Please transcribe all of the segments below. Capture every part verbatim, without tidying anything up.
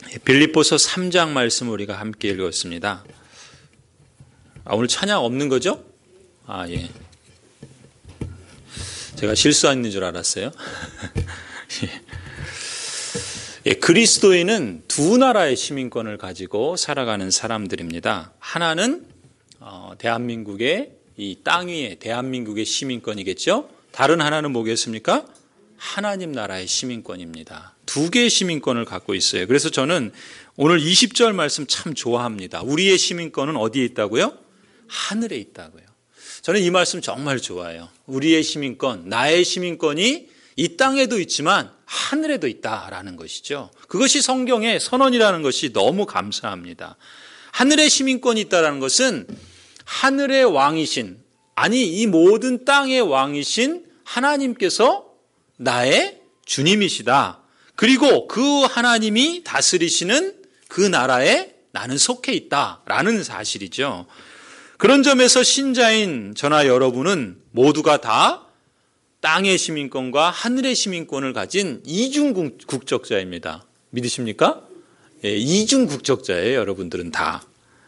빌립보서 삼 장 말씀 우리가 함께 읽었습니다. 아, 오늘 찬양 없는 거죠? 아, 예. 제가 실수한 줄 알았어요. 예. 예, 그리스도인은 두 나라의 시민권을 가지고 살아가는 사람들입니다. 하나는 어, 대한민국의 이 땅 위에 대한민국의 시민권이겠죠. 다른 하나는 뭐겠습니까? 하나님 나라의 시민권입니다. 두 개의 시민권을 갖고 있어요. 그래서 저는 오늘 이십 절 말씀 참 좋아합니다. 우리의 시민권은 어디에 있다고요? 하늘에 있다고요. 저는 이 말씀 정말 좋아해요. 우리의 시민권, 나의 시민권이 이 땅에도 있지만 하늘에도 있다라는 것이죠. 그것이 성경의 선언이라는 것이 너무 감사합니다. 하늘의 시민권이 있다는 것은 하늘의 왕이신, 아니 이 모든 땅의 왕이신 하나님께서 나의 주님이시다. 그리고 그 하나님이 다스리시는 그 나라에 나는 속해 있다라는 사실이죠. 그런 점에서 신자인 저나 여러분은 모두가 다 땅의 시민권과 하늘의 시민권을 가진 이중 국적자입니다. 믿으십니까? 예, 이중 국적자예요, 여러분들은 다.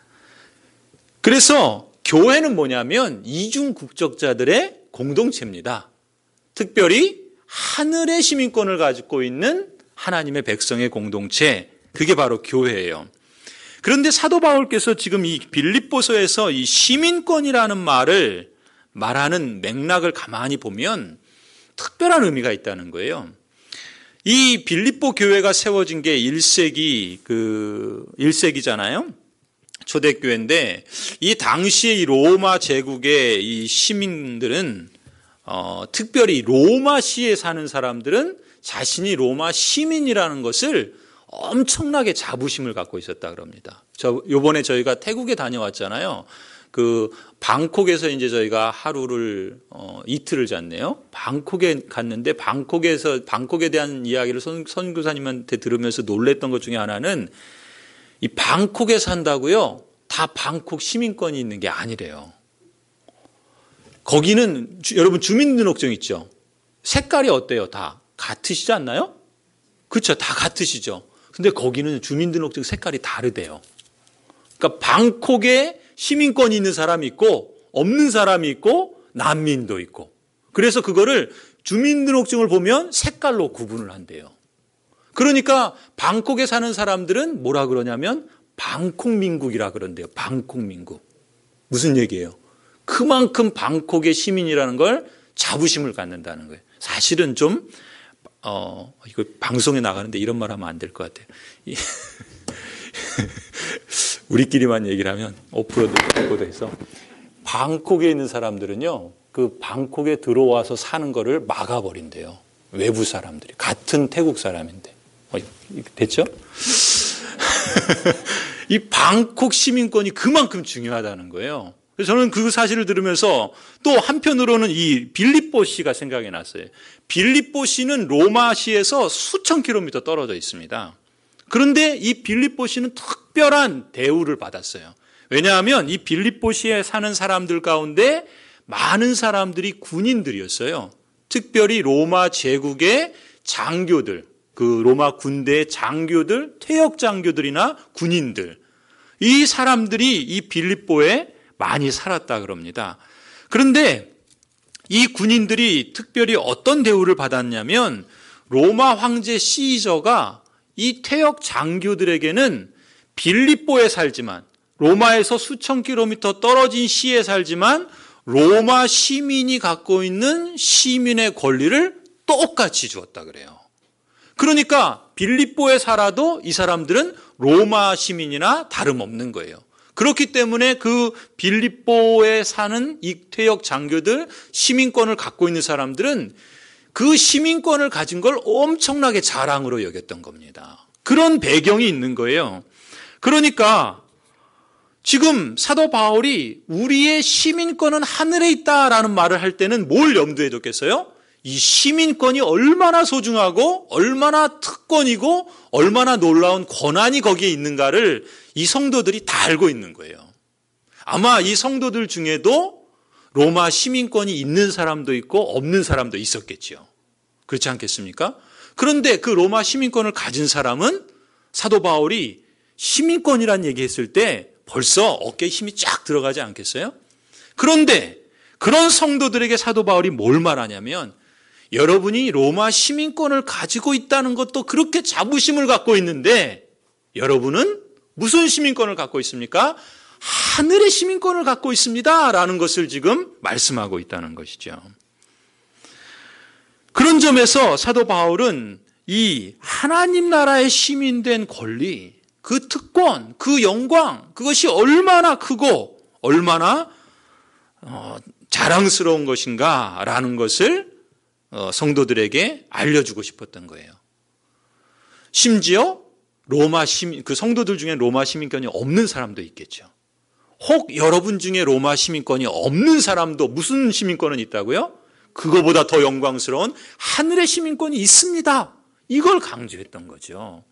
그래서 교회는 뭐냐면 이중 국적자들의 공동체입니다. 특별히 하늘의 시민권을 가지고 있는 하나님의 백성의 공동체, 그게 바로 교회예요. 그런데 사도 바울께서 지금 이 빌립보서에서 이 시민권이라는 말을 말하는 맥락을 가만히 보면 특별한 의미가 있다는 거예요. 이 빌립보 교회가 세워진 게 일 세기 그 일 세기잖아요. 초대교회인데 이 당시에 이 로마 제국의 이 시민들은 어, 특별히 로마시에 사는 사람들은 자신이 로마 시민이라는 것을 엄청나게 자부심을 갖고 있었다 그럽니다. 저 요번에 저희가 태국에 다녀왔잖아요. 그 방콕에서 이제 저희가 하루를 어, 이틀을 잤네요. 방콕에 갔는데 방콕에서 방콕에 대한 이야기를 선, 선교사님한테 들으면서 놀랬던 것 중에 하나는 이 방콕에 산다고요. 다 방콕 시민권이 있는 게 아니래요. 거기는 주, 여러분 주민등록증 있죠. 색깔이 어때요? 다 같으시지 않나요? 그렇죠. 다 같으시죠. 근데 거기는 주민등록증 색깔이 다르대요. 그러니까 방콕에 시민권이 있는 사람이 있고 없는 사람이 있고 난민도 있고. 그래서 그거를 주민등록증을 보면 색깔로 구분을 한대요. 그러니까 방콕에 사는 사람들은 뭐라 그러냐면 방콕민국이라 그런대요. 방콕민국. 무슨 얘기예요? 그만큼 방콕의 시민이라는 걸 자부심을 갖는다는 거예요. 사실은 좀 어, 이거 방송에 나가는데 이런 말 하면 안 될 것 같아요. 우리끼리만 얘기를 하면 오프로드 레코드해서 방콕에 있는 사람들은요, 그 방콕에 들어와서 사는 거를 막아버린대요. 외부 사람들이. 같은 태국 사람인데. 어, 됐죠? 이 방콕 시민권이 그만큼 중요하다는 거예요. 그래서 저는 그 사실을 들으면서 또 한편으로는 이 빌립보시가 생각이 났어요. 빌립보시는 로마시에서 수천 킬로미터 떨어져 있습니다. 그런데 이 빌립보시는 특별한 대우를 받았어요. 왜냐하면 이 빌립보시에 사는 사람들 가운데 많은 사람들이 군인들이었어요. 특별히 로마 제국의 장교들, 그 로마 군대의 장교들, 퇴역 장교들이나 군인들, 이 사람들이 이 빌립보에 많이 살았다 그럽니다. 그런데 이 군인들이 특별히 어떤 대우를 받았냐면 로마 황제 시저가 이 퇴역 장교들에게는 빌립보에 살지만 로마에서 수천 킬로미터 떨어진 시에 살지만 로마 시민이 갖고 있는 시민의 권리를 똑같이 주었다 그래요. 그러니까 빌립보에 살아도 이 사람들은 로마 시민이나 다름없는 거예요. 그렇기 때문에 그 빌립보에 사는 이 퇴역 장교들, 시민권을 갖고 있는 사람들은 그 시민권을 가진 걸 엄청나게 자랑으로 여겼던 겁니다. 그런 배경이 있는 거예요. 그러니까 지금 사도 바울이 우리의 시민권은 하늘에 있다라는 말을 할 때는 뭘 염두에 뒀겠어요? 이 시민권이 얼마나 소중하고 얼마나 특권이고 얼마나 놀라운 권한이 거기에 있는가를 이 성도들이 다 알고 있는 거예요. 아마 이 성도들 중에도 로마 시민권이 있는 사람도 있고 없는 사람도 있었겠죠. 그렇지 않겠습니까? 그런데 그 로마 시민권을 가진 사람은 사도 바울이 시민권이란 얘기했을 때 벌써 어깨에 힘이 쫙 들어가지 않겠어요? 그런데 그런 성도들에게 사도 바울이 뭘 말하냐면 여러분이 로마 시민권을 가지고 있다는 것도 그렇게 자부심을 갖고 있는데 여러분은 무슨 시민권을 갖고 있습니까? 하늘의 시민권을 갖고 있습니다 라는 것을 지금 말씀하고 있다는 것이죠. 그런 점에서 사도 바울은 이 하나님 나라의 시민된 권리, 그 특권, 그 영광, 그것이 얼마나 크고 얼마나 어, 자랑스러운 것인가라는 것을 어, 성도들에게 알려주고 싶었던 거예요. 심지어 로마 시민, 그 성도들 중에 로마 시민권이 없는 사람도 있겠죠. 혹 여러분 중에 로마 시민권이 없는 사람도 무슨 시민권은 있다고요? 그거보다 더 영광스러운 하늘의 시민권이 있습니다. 이걸 강조했던 거죠.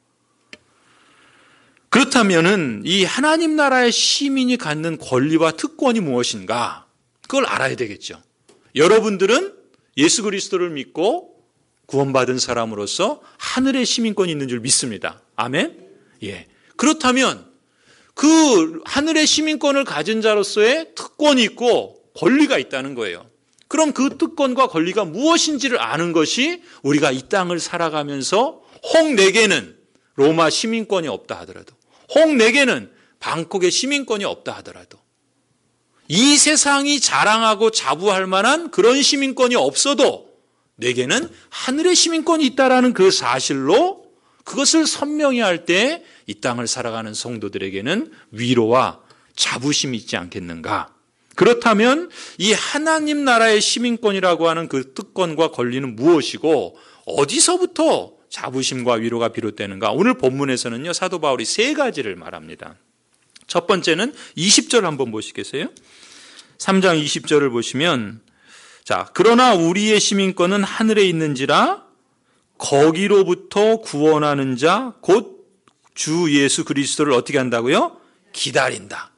그렇다면은 이 하나님 나라의 시민이 갖는 권리와 특권이 무엇인가? 그걸 알아야 되겠죠. 여러분들은 예수 그리스도를 믿고 구원받은 사람으로서 하늘의 시민권이 있는 줄 믿습니다. 아멘? 예. 그렇다면 그 하늘의 시민권을 가진 자로서의 특권이 있고 권리가 있다는 거예요. 그럼 그 특권과 권리가 무엇인지를 아는 것이 우리가 이 땅을 살아가면서 혹 내게는 로마 시민권이 없다 하더라도, 혹 내게는 방콕의 시민권이 없다 하더라도, 이 세상이 자랑하고 자부할 만한 그런 시민권이 없어도 내게는 하늘의 시민권이 있다라는 그 사실로 그것을 선명히 할 때 이 땅을 살아가는 성도들에게는 위로와 자부심이 있지 않겠는가? 그렇다면 이 하나님 나라의 시민권이라고 하는 그 특권과 권리는 무엇이고 어디서부터 자부심과 위로가 비롯되는가? 오늘 본문에서는요, 사도 바울이 세 가지를 말합니다. 첫 번째는 이십 절 한번 보시겠어요? 삼 장 이십 절을 보시면, 자, 그러나 우리의 시민권은 하늘에 있는지라 거기로부터 구원하는 자 곧 주 예수 그리스도를 어떻게 한다고요? 기다린다.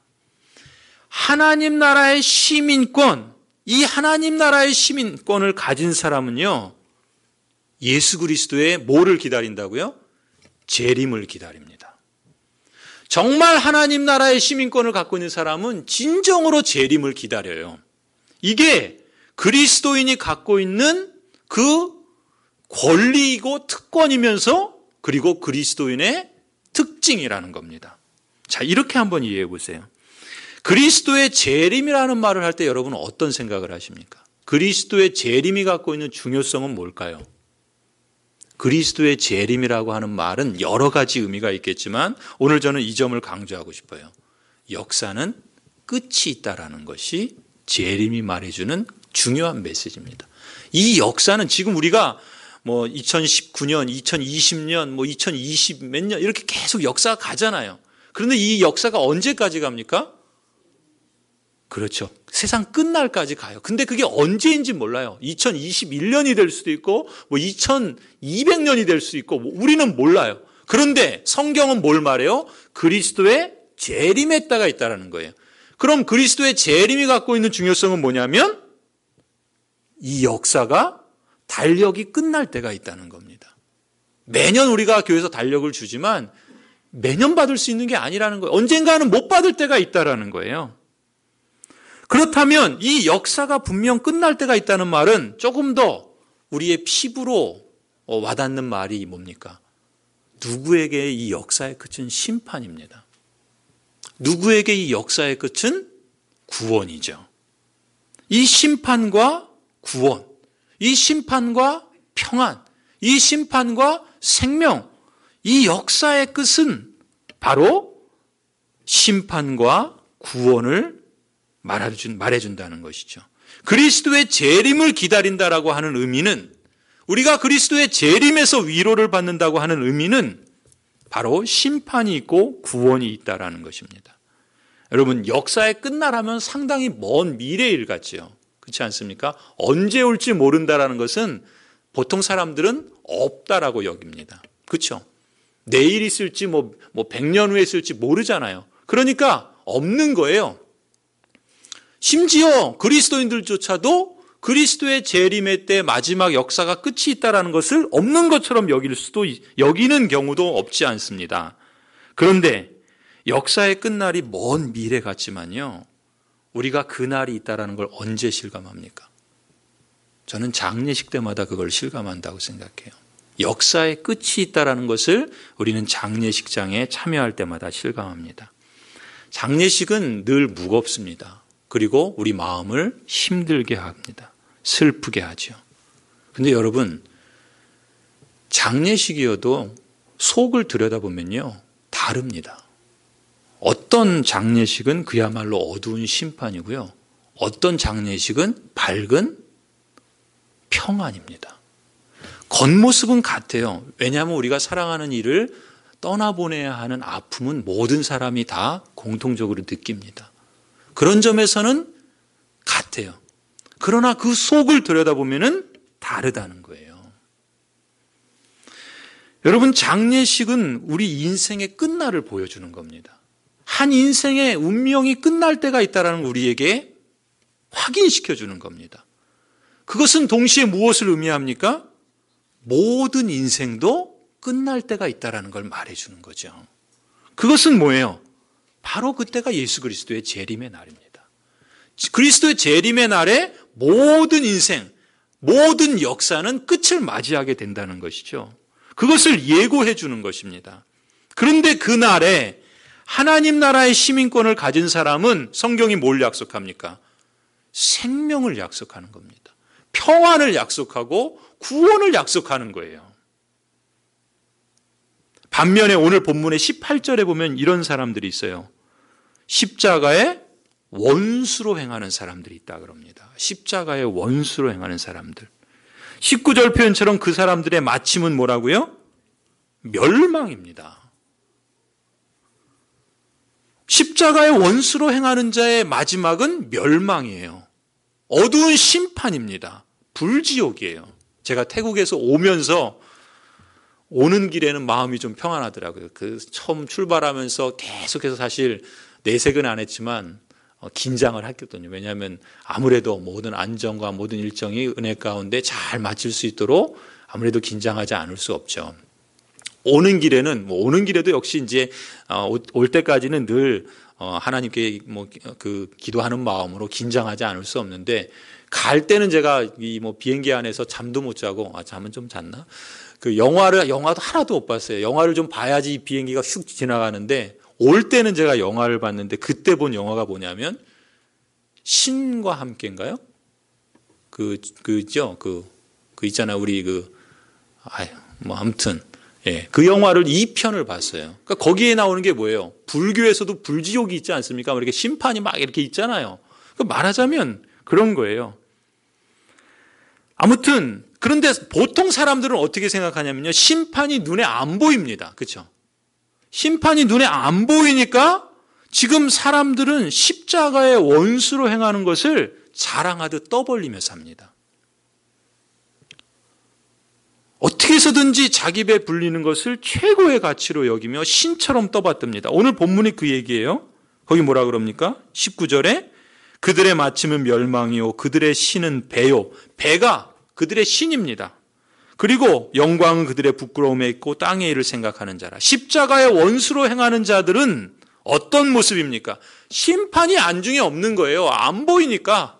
하나님 나라의 시민권, 이 하나님 나라의 시민권을 가진 사람은요, 예수 그리스도의 뭐를 기다린다고요? 재림을 기다립니다. 정말 하나님 나라의 시민권을 갖고 있는 사람은 진정으로 재림을 기다려요. 이게 그리스도인이 갖고 있는 그 권리이고 특권이면서 그리고 그리스도인의 특징이라는 겁니다. 자, 이렇게 한번 이해해 보세요. 그리스도의 재림이라는 말을 할 때 여러분은 어떤 생각을 하십니까? 그리스도의 재림이 갖고 있는 중요성은 뭘까요? 그리스도의 재림이라고 하는 말은 여러 가지 의미가 있겠지만 오늘 저는 이 점을 강조하고 싶어요. 역사는 끝이 있다라는 것이 재림이 말해주는 중요한 메시지입니다. 이 역사는 지금 우리가 뭐 이천십구 년, 이천이십 년, 뭐 이천이십 몇 년 이렇게 계속 역사가 가잖아요. 그런데 이 역사가 언제까지 갑니까? 그렇죠. 세상 끝날까지 가요. 근데 그게 언제인지 몰라요. 이천이십일 년이 될 수도 있고 뭐 이천이백 년이 될 수도 있고 뭐 우리는 몰라요. 그런데 성경은 뭘 말해요? 그리스도의 재림의 때가 있다는 거예요. 그럼 그리스도의 재림이 갖고 있는 중요성은 뭐냐면 이 역사가 달력이 끝날 때가 있다는 겁니다. 매년 우리가 교회에서 달력을 주지만 매년 받을 수 있는 게 아니라는 거예요. 언젠가는 못 받을 때가 있다는 거예요. 그렇다면 이 역사가 분명 끝날 때가 있다는 말은 조금 더 우리의 피부로 와닿는 말이 뭡니까? 누구에게 이 역사의 끝은 심판입니다. 누구에게 이 역사의 끝은 구원이죠. 이 심판과 구원, 이 심판과 평안, 이 심판과 생명, 이 역사의 끝은 바로 심판과 구원을 말해준, 말해준다는 것이죠. 그리스도의 재림을 기다린다라고 하는 의미는 우리가 그리스도의 재림에서 위로를 받는다고 하는 의미는 바로 심판이 있고 구원이 있다라는 것입니다. 여러분, 역사의 끝나라면 상당히 먼 미래일 같지요. 그렇지 않습니까? 언제 올지 모른다라는 것은 보통 사람들은 없다라고 여깁니다. 그렇죠? 내일 있을지 뭐, 뭐 백 년 후에 있을지 모르잖아요. 그러니까 없는 거예요. 심지어 그리스도인들조차도 그리스도의 재림의 때 마지막 역사가 끝이 있다라는 것을 없는 것처럼 여길 수도 여기는 경우도 없지 않습니다. 그런데 역사의 끝날이 먼 미래 같지만요, 우리가 그날이 있다라는 걸 언제 실감합니까? 저는 장례식 때마다 그걸 실감한다고 생각해요. 역사의 끝이 있다라는 것을 우리는 장례식장에 참여할 때마다 실감합니다. 장례식은 늘 무겁습니다. 그리고 우리 마음을 힘들게 합니다. 슬프게 하죠. 근데 여러분, 장례식이어도 속을 들여다보면요, 다릅니다. 어떤 장례식은 그야말로 어두운 심판이고요, 어떤 장례식은 밝은 평안입니다. 겉모습은 같아요. 왜냐하면 우리가 사랑하는 이를 떠나보내야 하는 아픔은 모든 사람이 다 공통적으로 느낍니다. 그런 점에서는 같아요. 그러나 그 속을 들여다보면 다르다는 거예요. 여러분, 장례식은 우리 인생의 끝날을 보여주는 겁니다. 한 인생의 운명이 끝날 때가 있다는 걸 우리에게 확인시켜주는 겁니다. 그것은 동시에 무엇을 의미합니까? 모든 인생도 끝날 때가 있다는 걸 말해주는 거죠. 그것은 뭐예요? 바로 그때가 예수 그리스도의 재림의 날입니다. 그리스도의 재림의 날에 모든 인생, 모든 역사는 끝을 맞이하게 된다는 것이죠. 그것을 예고해 주는 것입니다. 그런데 그날에 하나님 나라의 시민권을 가진 사람은 성경이 뭘 약속합니까? 생명을 약속하는 겁니다. 평안을 약속하고 구원을 약속하는 거예요. 반면에 오늘 본문의 십팔 절에 보면 이런 사람들이 있어요. 십자가의 원수로 행하는 사람들이 있다 그럽니다. 십자가의 원수로 행하는 사람들. 십구 절 표현처럼 그 사람들의 마침은 뭐라고요? 멸망입니다. 십자가의 원수로 행하는 자의 마지막은 멸망이에요. 어두운 심판입니다. 불지옥이에요. 제가 태국에서 오면서 오는 길에는 마음이 좀 평안하더라고요. 그 처음 출발하면서 계속해서 사실 내색은 안 했지만 긴장을 했거든요. 왜냐하면 아무래도 모든 안전과 모든 일정이 은혜 가운데 잘 마칠 수 있도록 아무래도 긴장하지 않을 수 없죠. 오는 길에는 뭐 오는 길에도 역시 이제 올 때까지는 늘 하나님께 뭐 그 기도하는 마음으로 긴장하지 않을 수 없는데, 갈 때는 제가 이 뭐 비행기 안에서 잠도 못 자고, 아 잠은 좀 잤나? 그 영화를 영화도 하나도 못 봤어요. 영화를 좀 봐야지 비행기가 휙 지나가는데, 올 때는 제가 영화를 봤는데 그때 본 영화가 뭐냐면 신과 함께인가요? 그 그죠? 그 그 있잖아 우리 그 아유 뭐 아무튼 예, 그 영화를 이 편을 봤어요. 그러니까 거기에 나오는 게 뭐예요? 불교에서도 불지옥이 있지 않습니까? 이렇게 심판이 막 이렇게 있잖아요. 말하자면 그런 거예요. 아무튼 그런데 보통 사람들은 어떻게 생각하냐면요, 심판이 눈에 안 보입니다. 그렇죠? 심판이 눈에 안 보이니까 지금 사람들은 십자가의 원수로 행하는 것을 자랑하듯 떠벌리며 삽니다. 어떻게 해서든지 자기 배 불리는 것을 최고의 가치로 여기며 신처럼 떠받듭니다. 오늘 본문이 그 얘기예요. 거기 뭐라 그럽니까? 십구 절에 그들의 마침은 멸망이요 그들의 신은 배요. 배가 그들의 신입니다. 그리고 영광은 그들의 부끄러움에 있고 땅의 일을 생각하는 자라. 십자가의 원수로 행하는 자들은 어떤 모습입니까? 심판이 안중에 없는 거예요. 안 보이니까.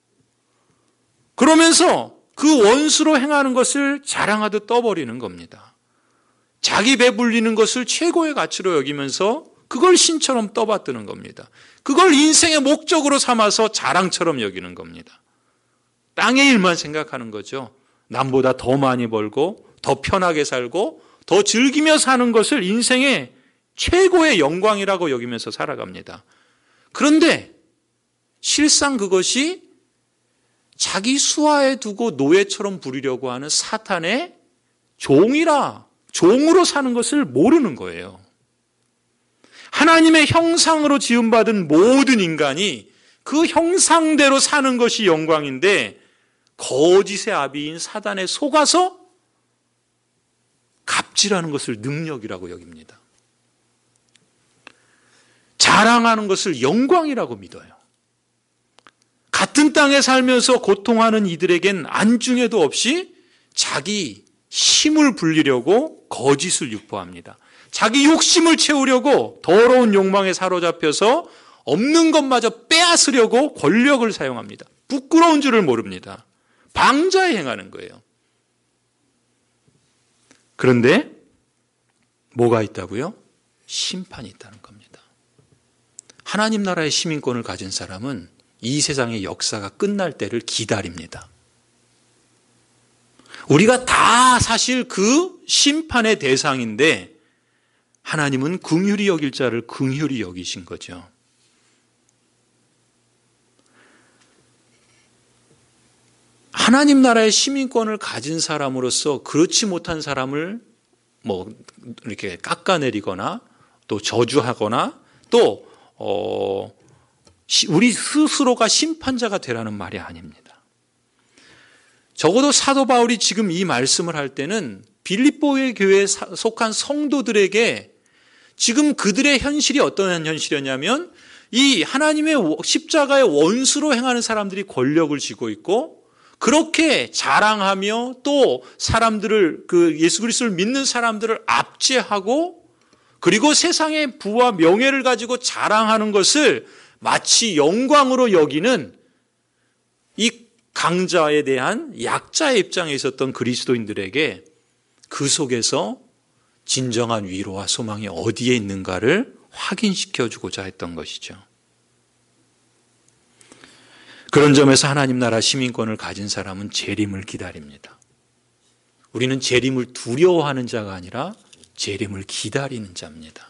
그러면서 그 원수로 행하는 것을 자랑하듯 떠버리는 겁니다. 자기 배불리는 것을 최고의 가치로 여기면서 그걸 신처럼 떠받드는 겁니다. 그걸 인생의 목적으로 삼아서 자랑처럼 여기는 겁니다. 땅의 일만 생각하는 거죠. 남보다 더 많이 벌고 더 편하게 살고 더 즐기며 사는 것을 인생의 최고의 영광이라고 여기면서 살아갑니다. 그런데 실상 그것이 자기 수하에 두고 노예처럼 부리려고 하는 사탄의 종이라, 종으로 사는 것을 모르는 거예요. 하나님의 형상으로 지음받은 모든 인간이 그 형상대로 사는 것이 영광인데, 거짓의 아비인 사단에 속아서 갑질하는 것을 능력이라고 여깁니다. 자랑하는 것을 영광이라고 믿어요. 같은 땅에 살면서 고통하는 이들에겐 안중에도 없이 자기 힘을 불리려고 거짓을 유포합니다. 자기 욕심을 채우려고 더러운 욕망에 사로잡혀서 없는 것마저 빼앗으려고 권력을 사용합니다. 부끄러운 줄을 모릅니다. 방자에 행하는 거예요. 그런데 뭐가 있다고요? 심판이 있다는 겁니다. 하나님 나라의 시민권을 가진 사람은 이 세상의 역사가 끝날 때를 기다립니다. 우리가 다 사실 그 심판의 대상인데 하나님은 긍휼히 여길 자를 긍휼히 여기신 거죠. 하나님 나라의 시민권을 가진 사람으로서 그렇지 못한 사람을 뭐 이렇게 깎아내리거나 또 저주하거나 또 어, 우리 스스로가 심판자가 되라는 말이 아닙니다. 적어도 사도 바울이 지금 이 말씀을 할 때는 빌립보의 교회에 속한 성도들에게 지금 그들의 현실이 어떤 현실이었냐면 이 하나님의 십자가의 원수로 행하는 사람들이 권력을 쥐고 있고 그렇게 자랑하며 또 사람들을 그 예수 그리스도를 믿는 사람들을 압제하고 그리고 세상의 부와 명예를 가지고 자랑하는 것을 마치 영광으로 여기는 이 강자에 대한 약자의 입장에 있었던 그리스도인들에게 그 속에서 진정한 위로와 소망이 어디에 있는가를 확인시켜 주고자 했던 것이죠. 그런 점에서 하나님 나라 시민권을 가진 사람은 재림을 기다립니다. 우리는 재림을 두려워하는 자가 아니라 재림을 기다리는 자입니다.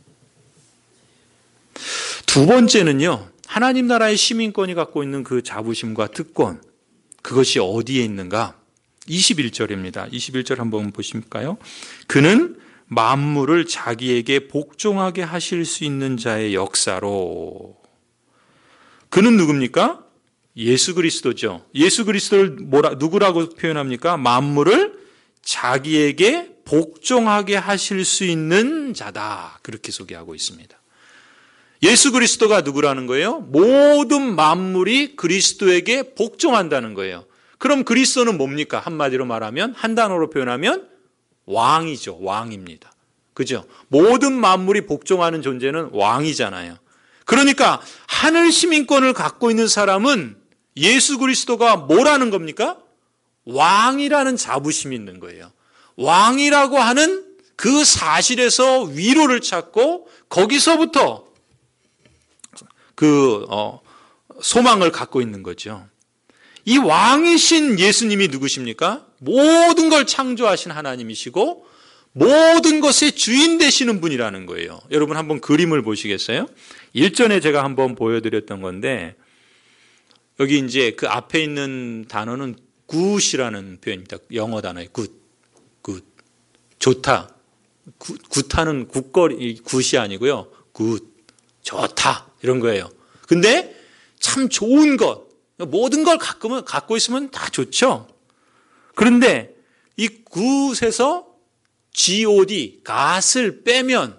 두 번째는요, 하나님 나라의 시민권이 갖고 있는 그 자부심과 특권, 그것이 어디에 있는가? 이십일 절입니다. 이십일 절 한번 보실까요? 그는 만물을 자기에게 복종하게 하실 수 있는 자의 역사로. 그는 누굽니까? 예수 그리스도죠. 예수 그리스도를 뭐라, 누구라고 표현합니까? 만물을 자기에게 복종하게 하실 수 있는 자다. 그렇게 소개하고 있습니다. 예수 그리스도가 누구라는 거예요? 모든 만물이 그리스도에게 복종한다는 거예요. 그럼 그리스도는 뭡니까? 한마디로 말하면, 한 단어로 표현하면 왕이죠. 왕입니다. 그죠? 모든 만물이 복종하는 존재는 왕이잖아요. 그러니까 하늘 시민권을 갖고 있는 사람은 예수 그리스도가 뭐라는 겁니까? 왕이라는 자부심이 있는 거예요. 왕이라고 하는 그 사실에서 위로를 찾고 거기서부터 그 어, 소망을 갖고 있는 거죠. 이 왕이신 예수님이 누구십니까? 모든 걸 창조하신 하나님이시고 모든 것의 주인 되시는 분이라는 거예요. 여러분 한번 그림을 보시겠어요? 일전에 제가 한번 보여드렸던 건데 여기 이제 그 앞에 있는 단어는 굿이라는 표현입니다. 영어 단어예요. 굿, 굿, 좋다. 굿, 굿하는 굿거리, 굿이 아니고요. 굿, 좋다 이런 거예요. 근데 참 좋은 것, 모든 걸 갖고, 갖고 있으면 다 좋죠. 그런데 이 굿에서 God, 갓을 빼면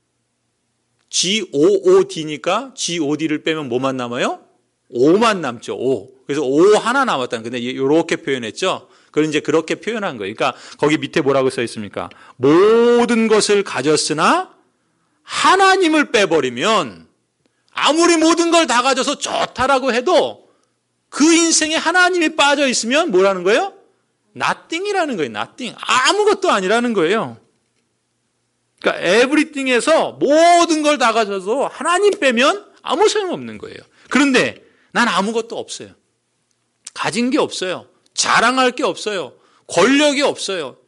G-O-O-D니까 G-O-D를 빼면 뭐만 남아요? 오만 남죠. 오. 그래서 오 하나 남았다는. 근데 이렇게 표현했죠. 그걸 이제 그렇게 표현한 거예요. 그러니까 거기 밑에 뭐라고 써 있습니까? 모든 것을 가졌으나 하나님을 빼버리면 아무리 모든 걸 다 가져서 좋다라고 해도 그 인생에 하나님이 빠져 있으면 뭐라는 거예요? nothing이라는 거예요. nothing. 아무것도 아니라는 거예요. 그러니까 everything에서 모든 걸 다 가져서 하나님 빼면 아무 소용없는 거예요. 그런데 난 아무것도 없어요. 가진 게 없어요. 자랑할 게 없어요. 권력이 없어요.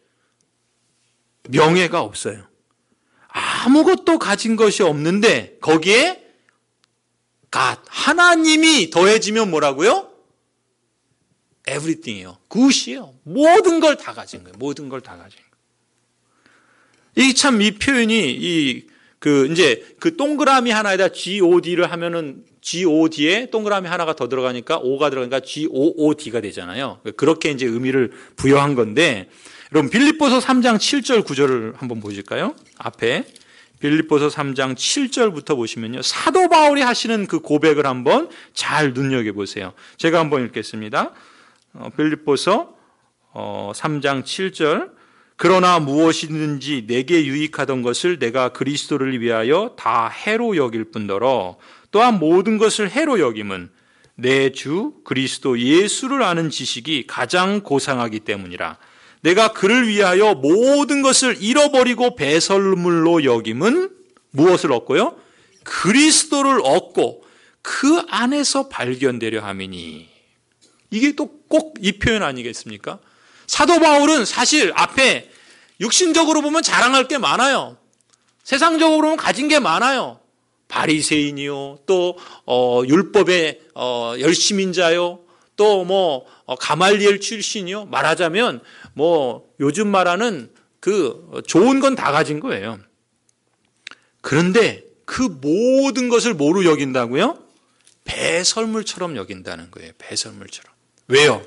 명예가 없어요. 아무것도 가진 것이 없는데 거기에 God, 하나님이 더해지면 뭐라고요? everything이에요. 굿이에요. 모든 걸 다 가진 거예요. 모든 걸 다 가진 거예요. 이 참 이 표현이 이 그 이제 그 동그라미 하나에다 G-O-D를 하면은 G-O-D에 동그라미 하나가 더 들어가니까 O가 들어가니까 G-O-O-D가 되잖아요. 그렇게 이제 의미를 부여한 건데, 여러분 빌립보서 삼 장 칠 절 구 절을 한번 보실까요? 앞에 빌립보서 삼 장 칠 절부터 보시면요, 사도 바울이 하시는 그 고백을 한번 잘 눈여겨보세요. 제가 한번 읽겠습니다. 어, 빌립보서 어, 삼 장 칠 절. 그러나 무엇이든지 내게 유익하던 것을 내가 그리스도를 위하여 다 해로 여길 뿐더러 또한 모든 것을 해로 여김은 내 주 그리스도 예수를 아는 지식이 가장 고상하기 때문이라. 내가 그를 위하여 모든 것을 잃어버리고 배설물로 여김은 무엇을 얻고요? 그리스도를 얻고 그 안에서 발견되려 함이니. 이게 또 꼭 이 표현 아니겠습니까? 사도 바울은 사실 앞에 육신적으로 보면 자랑할 게 많아요. 세상적으로 보면 가진 게 많아요. 바리새인이요, 또 어, 율법의 어, 열심인자요, 또 뭐 어, 가말리엘 출신이요. 말하자면 뭐 요즘 말하는 그 좋은 건 다 가진 거예요. 그런데 그 모든 것을 뭐로 여긴다고요? 배설물처럼 여긴다는 거예요. 배설물처럼. 왜요?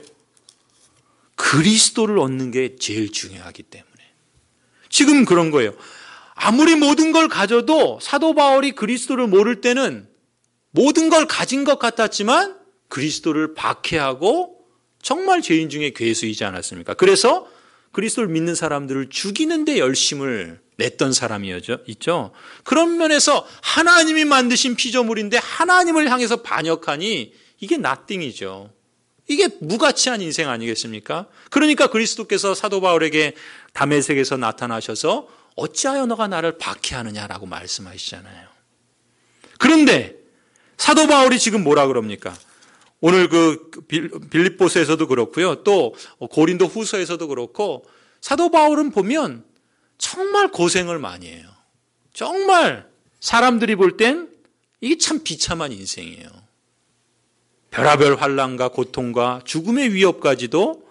그리스도를 얻는 게 제일 중요하기 때문에. 지금 그런 거예요. 아무리 모든 걸 가져도 사도 바울이 그리스도를 모를 때는 모든 걸 가진 것 같았지만 그리스도를 박해하고 정말 죄인 중에 괴수이지 않았습니까? 그래서 그리스도를 믿는 사람들을 죽이는 데 열심을 냈던 사람이었죠. 그런 면에서 하나님이 만드신 피조물인데 하나님을 향해서 반역하니 이게 나띵이죠. 이게 무가치한 인생 아니겠습니까? 그러니까 그리스도께서 사도 바울에게 다메섹에서 나타나셔서 어찌하여 너가 나를 박해하느냐라고 말씀하시잖아요. 그런데 사도 바울이 지금 뭐라 그럽니까? 오늘 그 빌립보서에서도 그렇고요. 또 고린도 후서에서도 그렇고 사도 바울은 보면 정말 고생을 많이 해요. 정말 사람들이 볼 땐 이게 참 비참한 인생이에요. 별하별 환난과 고통과 죽음의 위협까지도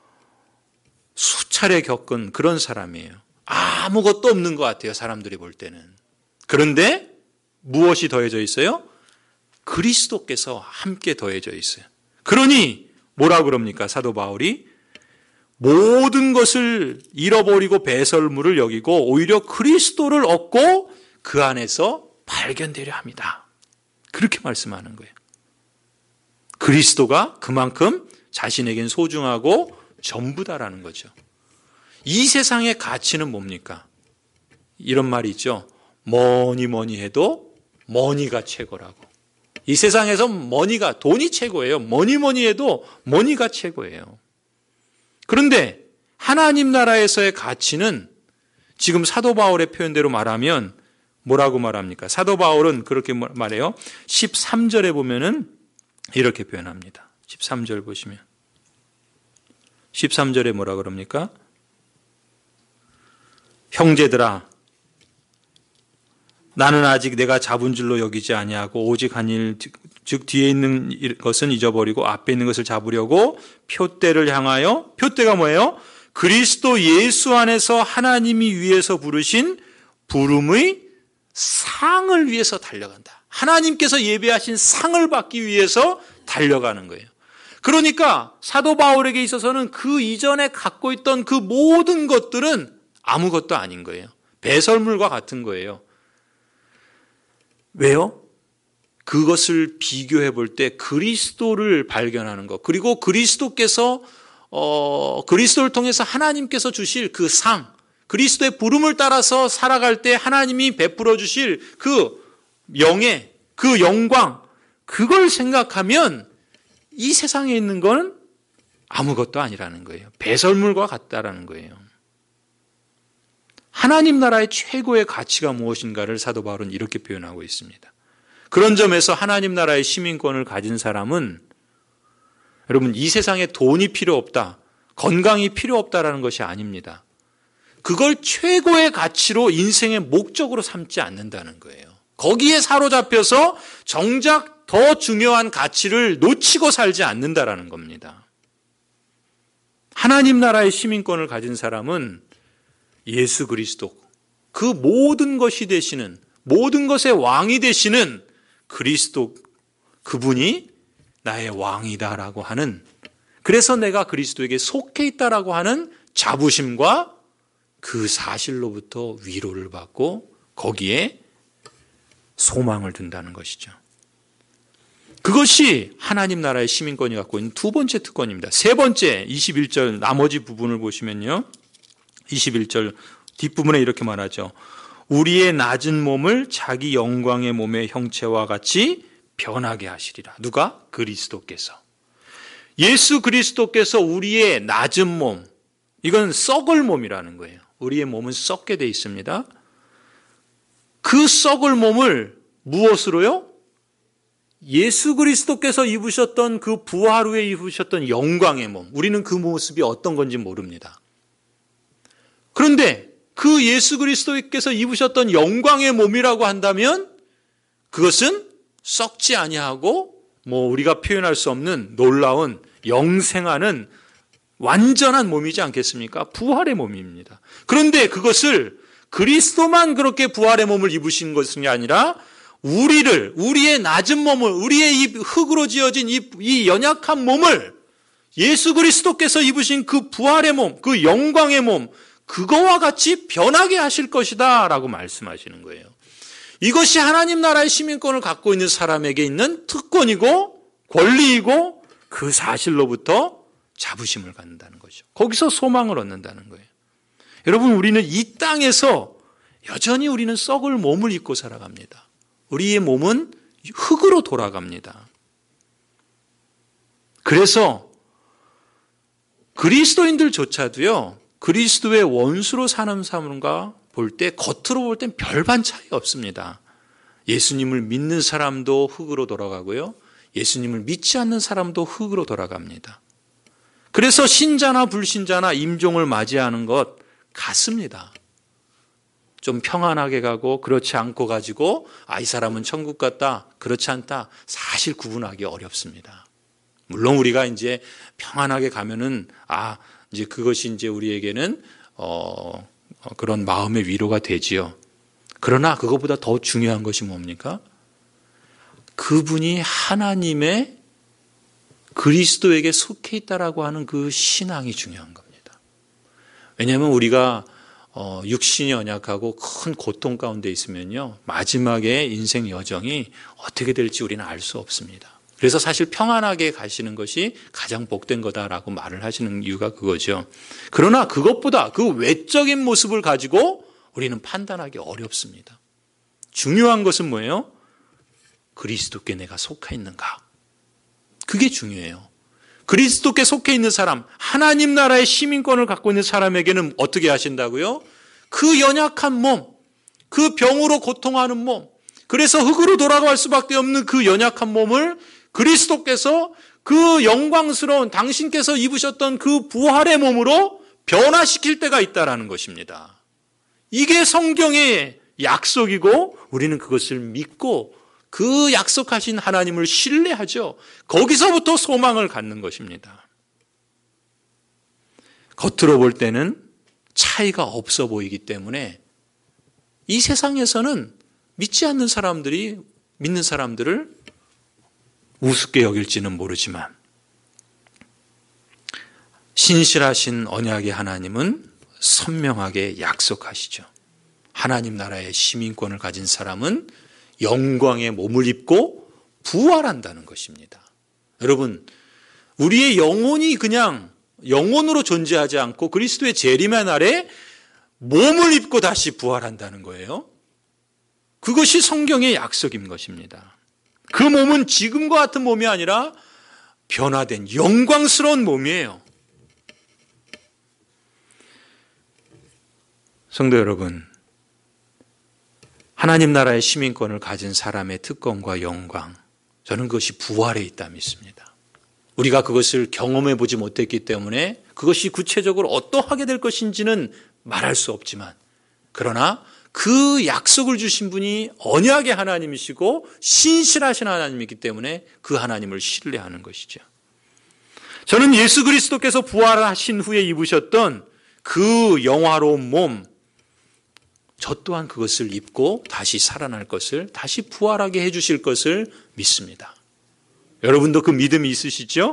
수차례 겪은 그런 사람이에요. 아무것도 없는 것 같아요. 사람들이 볼 때는. 그런데 무엇이 더해져 있어요? 그리스도께서 함께 더해져 있어요. 그러니 뭐라 그럽니까? 사도 바울이 모든 것을 잃어버리고 배설물을 여기고 오히려 그리스도를 얻고 그 안에서 발견되려 합니다. 그렇게 말씀하는 거예요. 그리스도가 그만큼 자신에겐 소중하고 전부다라는 거죠. 이 세상의 가치는 뭡니까? 이런 말이 있죠. 뭐니 뭐니 해도 머니가 최고라고. 이 세상에서 머니가, 돈이 최고예요. 뭐니 뭐니 해도 머니가 최고예요. 그런데 하나님 나라에서의 가치는 지금 사도 바울의 표현대로 말하면 뭐라고 말합니까? 사도 바울은 그렇게 말해요. 십삼 절에 보면은 이렇게 표현합니다. 십삼 절 보시면. 십삼 절에 뭐라 그럽니까? 형제들아, 나는 아직 내가 잡은 줄로 여기지 아니하고 오직 한 일, 즉 뒤에 있는 것은 잊어버리고 앞에 있는 것을 잡으려고 표대를 향하여, 표대가 뭐예요? 그리스도 예수 안에서 하나님이 위에서 부르신 부름의 상을 위해서 달려간다. 하나님께서 예배하신 상을 받기 위해서 달려가는 거예요. 그러니까 사도 바울에게 있어서는 그 이전에 갖고 있던 그 모든 것들은 아무것도 아닌 거예요. 배설물과 같은 거예요. 왜요? 그것을 비교해 볼 때 그리스도를 발견하는 것, 그리고 그리스도께서 어, 그리스도를 통해서 하나님께서 주실 그 상, 그리스도의 부름을 따라서 살아갈 때 하나님이 베풀어 주실 그 명예, 그 영광, 그걸 생각하면 이 세상에 있는 건 아무것도 아니라는 거예요. 배설물과 같다라는 거예요. 하나님 나라의 최고의 가치가 무엇인가를 사도 바울은 이렇게 표현하고 있습니다. 그런 점에서 하나님 나라의 시민권을 가진 사람은 여러분 이 세상에 돈이 필요 없다, 건강이 필요 없다라는 것이 아닙니다. 그걸 최고의 가치로 인생의 목적으로 삼지 않는다는 거예요. 거기에 사로잡혀서 정작 더 중요한 가치를 놓치고 살지 않는다라는 겁니다. 하나님 나라의 시민권을 가진 사람은 예수 그리스도, 그 모든 것이 되시는, 모든 것의 왕이 되시는 그리스도, 그분이 나의 왕이다라고 하는, 그래서 내가 그리스도에게 속해 있다라고 하는 자부심과 그 사실로부터 위로를 받고 거기에 소망을 둔다는 것이죠. 그것이 하나님 나라의 시민권이 갖고 있는 두 번째 특권입니다. 세 번째, 이십일 절 나머지 부분을 보시면요. 이십일 절 뒷부분에 이렇게 말하죠. 우리의 낮은 몸을 자기 영광의 몸의 형체와 같이 변하게 하시리라. 누가? 그리스도께서. 예수 그리스도께서 우리의 낮은 몸, 이건 썩을 몸이라는 거예요. 우리의 몸은 썩게 돼 있습니다. 그 썩을 몸을 무엇으로요? 예수 그리스도께서 입으셨던 그 부활 후에 입으셨던 영광의 몸, 우리는 그 모습이 어떤 건지 모릅니다. 그런데 그 예수 그리스도께서 입으셨던 영광의 몸이라고 한다면 그것은 썩지 아니하고 뭐 우리가 표현할 수 없는 놀라운 영생하는 완전한 몸이지 않겠습니까? 부활의 몸입니다. 그런데 그것을 그리스도만 그렇게 부활의 몸을 입으신 것이 아니라 우리를, 우리의 낮은 몸을, 우리의 이 흙으로 지어진 이, 이 연약한 몸을 예수 그리스도께서 입으신 그 부활의 몸, 그 영광의 몸, 그거와 같이 변하게 하실 것이다 라고 말씀하시는 거예요. 이것이 하나님 나라의 시민권을 갖고 있는 사람에게 있는 특권이고 권리이고 그 사실로부터 자부심을 갖는다는 거죠. 거기서 소망을 얻는다는 거예요. 여러분, 우리는 이 땅에서 여전히 우리는 썩을 몸을 입고 살아갑니다. 우리의 몸은 흙으로 돌아갑니다. 그래서 그리스도인들조차도요, 그리스도의 원수로 사는 사람과 볼 때 겉으로 볼 땐 별반 차이가 없습니다. 예수님을 믿는 사람도 흙으로 돌아가고요, 예수님을 믿지 않는 사람도 흙으로 돌아갑니다. 그래서 신자나 불신자나 임종을 맞이하는 것 같습니다. 좀 평안하게 가고 그렇지 않고 가지고 아, 이 사람은 천국 같다, 그렇지 않다, 사실 구분하기 어렵습니다. 물론 우리가 이제 평안하게 가면은 아, 이제 그것이 이제 우리에게는 어, 그런 마음의 위로가 되지요. 그러나 그것보다 더 중요한 것이 뭡니까? 그분이 하나님의 그리스도에게 속해 있다라고 하는 그 신앙이 중요한 겁니다. 왜냐하면 우리가 어, 육신이 연약하고 큰 고통 가운데 있으면요, 마지막에 인생 여정이 어떻게 될지 우리는 알 수 없습니다. 그래서 사실 평안하게 가시는 것이 가장 복된 거다라고 말을 하시는 이유가 그거죠. 그러나 그것보다 그 외적인 모습을 가지고 우리는 판단하기 어렵습니다. 중요한 것은 뭐예요? 그리스도께 내가 속해 있는가? 그게 중요해요. 그리스도께 속해 있는 사람, 하나님 나라의 시민권을 갖고 있는 사람에게는 어떻게 하신다고요? 그 연약한 몸, 그 병으로 고통하는 몸, 그래서 흙으로 돌아갈 수밖에 없는 그 연약한 몸을 그리스도께서 그 영광스러운 당신께서 입으셨던 그 부활의 몸으로 변화시킬 때가 있다라는 것입니다. 이게 성경의 약속이고 우리는 그것을 믿고 그 약속하신 하나님을 신뢰하죠. 거기서부터 소망을 갖는 것입니다. 겉으로 볼 때는 차이가 없어 보이기 때문에 이 세상에서는 믿지 않는 사람들이 믿는 사람들을 우습게 여길지는 모르지만 신실하신 언약의 하나님은 선명하게 약속하시죠. 하나님 나라의 시민권을 가진 사람은 영광의 몸을 입고 부활한다는 것입니다. 여러분, 우리의 영혼이 그냥 영혼으로 존재하지 않고 그리스도의 재림의 날에 몸을 입고 다시 부활한다는 거예요. 그것이 성경의 약속인 것입니다. 그 몸은 지금과 같은 몸이 아니라 변화된 영광스러운 몸이에요. 성도 여러분, 하나님 나라의 시민권을 가진 사람의 특권과 영광, 저는 그것이 부활에 있다 믿습니다. 우리가 그것을 경험해 보지 못했기 때문에 그것이 구체적으로 어떠하게 될 것인지는 말할 수 없지만, 그러나 그 약속을 주신 분이 언약의 하나님이시고 신실하신 하나님이기 때문에 그 하나님을 신뢰하는 것이죠. 저는 예수 그리스도께서 부활하신 후에 입으셨던 그 영화로운 몸, 저 또한 그것을 입고 다시 살아날 것을, 다시 부활하게 해주실 것을 믿습니다. 여러분도 그 믿음이 있으시죠?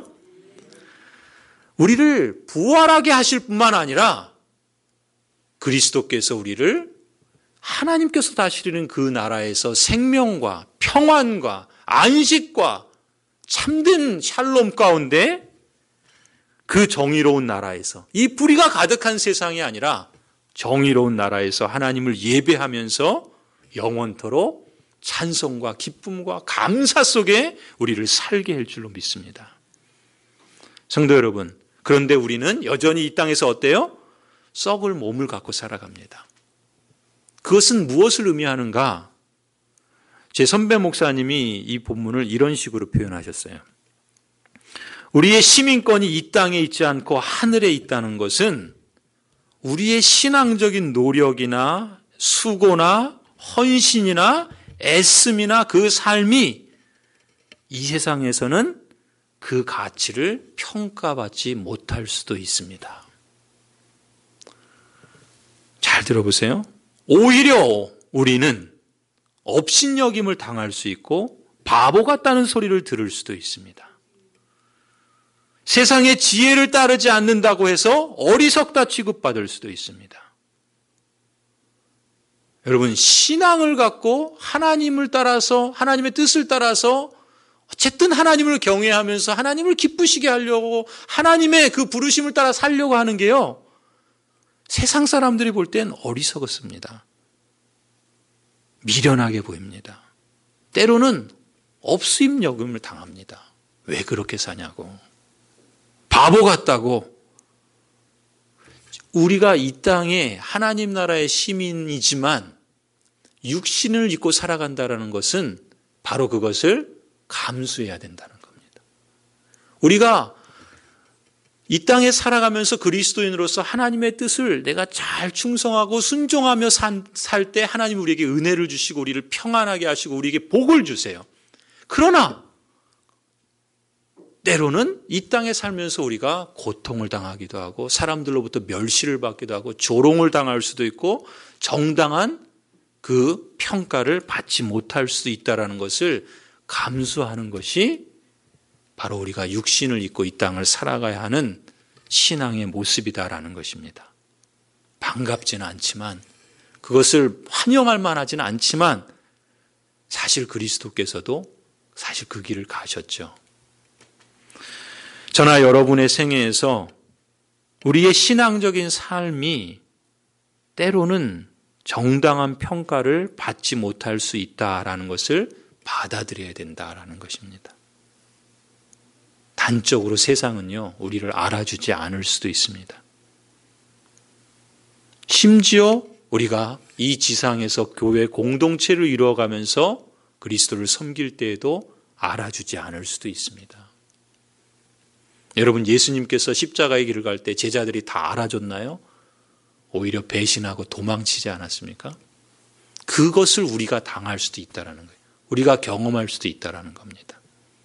우리를 부활하게 하실 뿐만 아니라 그리스도께서 우리를 하나님께서 다스리는 그 나라에서 생명과 평안과 안식과 참된 샬롬 가운데 그 정의로운 나라에서, 이 불의가 가득한 세상이 아니라 정의로운 나라에서 하나님을 예배하면서 영원토록 찬송과 기쁨과 감사 속에 우리를 살게 할 줄로 믿습니다. 성도 여러분, 그런데 우리는 여전히 이 땅에서 어때요? 썩을 몸을 갖고 살아갑니다. 그것은 무엇을 의미하는가? 제 선배 목사님이 이 본문을 이런 식으로 표현하셨어요. 우리의 시민권이 이 땅에 있지 않고 하늘에 있다는 것은 우리의 신앙적인 노력이나 수고나 헌신이나 애씀이나 그 삶이 이 세상에서는 그 가치를 평가받지 못할 수도 있습니다. 잘 들어보세요. 오히려 우리는 업신여김을 당할 수 있고 바보 같다는 소리를 들을 수도 있습니다. 세상의 지혜를 따르지 않는다고 해서 어리석다 취급받을 수도 있습니다. 여러분, 신앙을 갖고 하나님을 따라서, 하나님의 뜻을 따라서 어쨌든 하나님을 경외하면서 하나님을 기쁘시게 하려고 하나님의 그 부르심을 따라 살려고 하는 게요, 세상 사람들이 볼 땐 어리석었습니다. 미련하게 보입니다. 때로는 업수입여김을 당합니다. 왜 그렇게 사냐고. 바보 같다고. 우리가 이 땅에 하나님 나라의 시민이지만 육신을 입고 살아간다는 것은 바로 그것을 감수해야 된다는 겁니다. 우리가 이 땅에 살아가면서 그리스도인으로서 하나님의 뜻을 내가 잘 충성하고 순종하며 살 때 하나님 우리에게 은혜를 주시고 우리를 평안하게 하시고 우리에게 복을 주세요. 그러나 때로는 이 땅에 살면서 우리가 고통을 당하기도 하고 사람들로부터 멸시를 받기도 하고 조롱을 당할 수도 있고 정당한 그 평가를 받지 못할 수도 있다는 것을 감수하는 것이 바로 우리가 육신을 입고 이 땅을 살아가야 하는 신앙의 모습이다라는 것입니다. 반갑지는 않지만, 그것을 환영할 만하지는 않지만 사실 그리스도께서도 사실 그 길을 가셨죠. 저나 여러분의 생애에서 우리의 신앙적인 삶이 때로는 정당한 평가를 받지 못할 수 있다라는 것을 받아들여야 된다라는 것입니다. 단적으로 세상은요, 우리를 알아주지 않을 수도 있습니다. 심지어 우리가 이 지상에서 교회 공동체를 이루어가면서 그리스도를 섬길 때에도 알아주지 않을 수도 있습니다. 여러분, 예수님께서 십자가의 길을 갈 때 제자들이 다 알아줬나요? 오히려 배신하고 도망치지 않았습니까? 그것을 우리가 당할 수도 있다는 거예요. 우리가 경험할 수도 있다는 겁니다.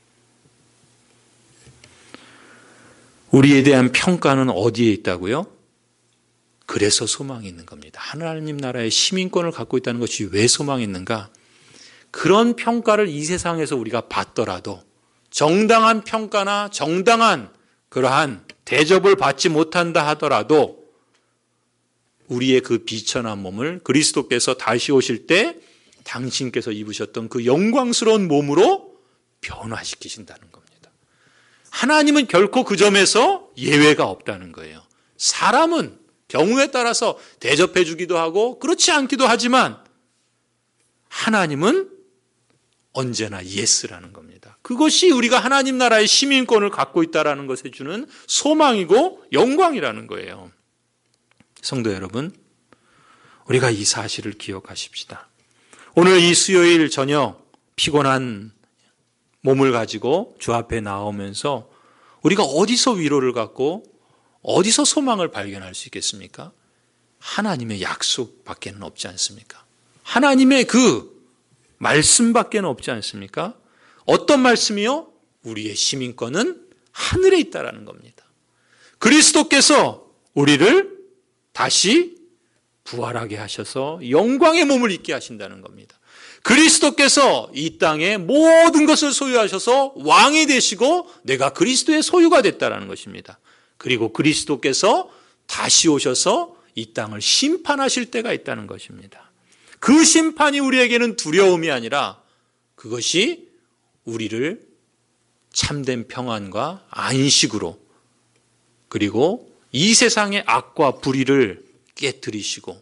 우리에 대한 평가는 어디에 있다고요? 그래서 소망이 있는 겁니다. 하나님 나라의 시민권을 갖고 있다는 것이 왜 소망이 있는가? 그런 평가를 이 세상에서 우리가 받더라도 정당한 평가나 정당한 그러한 대접을 받지 못한다 하더라도 우리의 그 비천한 몸을 그리스도께서 다시 오실 때 당신께서 입으셨던 그 영광스러운 몸으로 변화시키신다는 겁니다. 하나님은 결코 그 점에서 예외가 없다는 거예요. 사람은 경우에 따라서 대접해 주기도 하고 그렇지 않기도 하지만 하나님은 언제나 예스라는 겁니다. 그것이 우리가 하나님 나라의 시민권을 갖고 있다는 것에 주는 소망이고 영광이라는 거예요. 성도 여러분, 우리가 이 사실을 기억하십시다. 오늘 이 수요일 저녁 피곤한 몸을 가지고 주 앞에 나오면서 우리가 어디서 위로를 갖고 어디서 소망을 발견할 수 있겠습니까? 하나님의 약속밖에는 없지 않습니까? 하나님의 그 말씀밖에는 없지 않습니까? 어떤 말씀이요? 우리의 시민권은 하늘에 있다라는 겁니다. 그리스도께서 우리를 다시 부활하게 하셔서 영광의 몸을 입게 하신다는 겁니다. 그리스도께서 이 땅의 모든 것을 소유하셔서 왕이 되시고 내가 그리스도의 소유가 됐다는 것입니다. 그리고 그리스도께서 다시 오셔서 이 땅을 심판하실 때가 있다는 것입니다. 그 심판이 우리에게는 두려움이 아니라 그것이 우리를 참된 평안과 안식으로, 그리고 이 세상의 악과 불의를 깨뜨리시고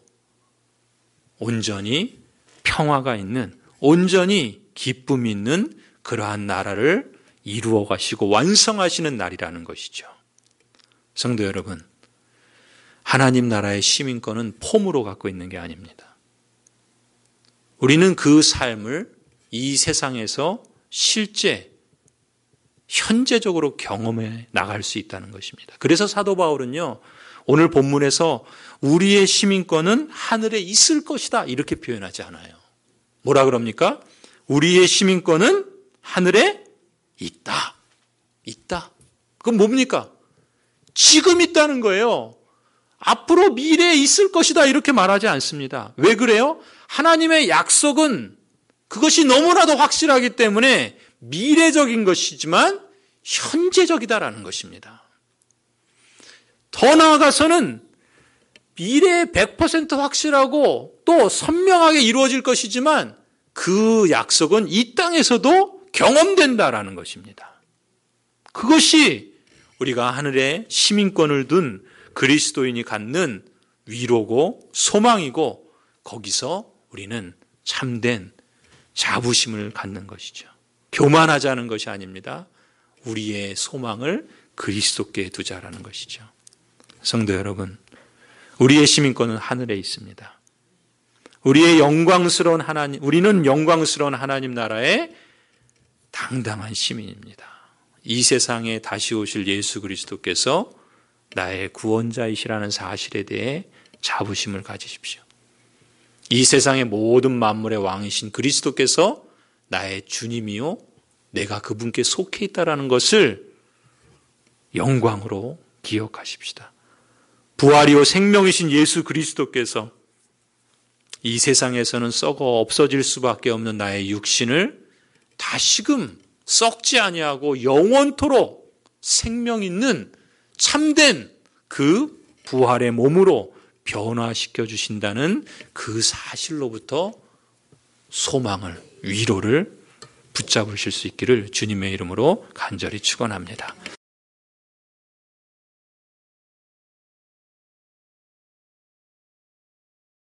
온전히 평화가 있는, 온전히 기쁨이 있는 그러한 나라를 이루어 가시고 완성하시는 날이라는 것이죠. 성도 여러분, 하나님 나라의 시민권은 폼으로 갖고 있는 게 아닙니다. 우리는 그 삶을 이 세상에서 실제 현재적으로 경험해 나갈 수 있다는 것입니다. 그래서 사도 바울은요, 오늘 본문에서 우리의 시민권은 하늘에 있을 것이다 이렇게 표현하지 않아요. 뭐라 그럽니까? 우리의 시민권은 하늘에 있다. 있다. 그건 뭡니까? 지금 있다는 거예요. 앞으로 미래에 있을 것이다 이렇게 말하지 않습니다. 왜 그래요? 하나님의 약속은 그것이 너무나도 확실하기 때문에 미래적인 것이지만 현재적이다라는 것입니다. 더 나아가서는 미래에 백 퍼센트 확실하고 또 선명하게 이루어질 것이지만 그 약속은 이 땅에서도 경험된다라는 것입니다. 그것이 우리가 하늘에 시민권을 둔 그리스도인이 갖는 위로고 소망이고, 거기서 우리는 참된 자부심을 갖는 것이죠. 교만하자는 것이 아닙니다. 우리의 소망을 그리스도께 두자라는 것이죠. 성도 여러분, 우리의 시민권은 하늘에 있습니다. 우리의 영광스러운 하나님, 우리는 영광스러운 하나님 나라의 당당한 시민입니다. 이 세상에 다시 오실 예수 그리스도께서 나의 구원자이시라는 사실에 대해 자부심을 가지십시오. 이 세상의 모든 만물의 왕이신 그리스도께서 나의 주님이요, 내가 그분께 속해 있다는 것을 영광으로 기억하십시다. 부활이요 생명이신 예수 그리스도께서 이 세상에서는 썩어 없어질 수밖에 없는 나의 육신을 다시금 썩지 아니하고 영원토록 생명 있는 참된 그 부활의 몸으로 변화시켜 주신다는 그 사실로부터 소망을, 위로를 붙잡으실 수 있기를 주님의 이름으로 간절히 축원합니다.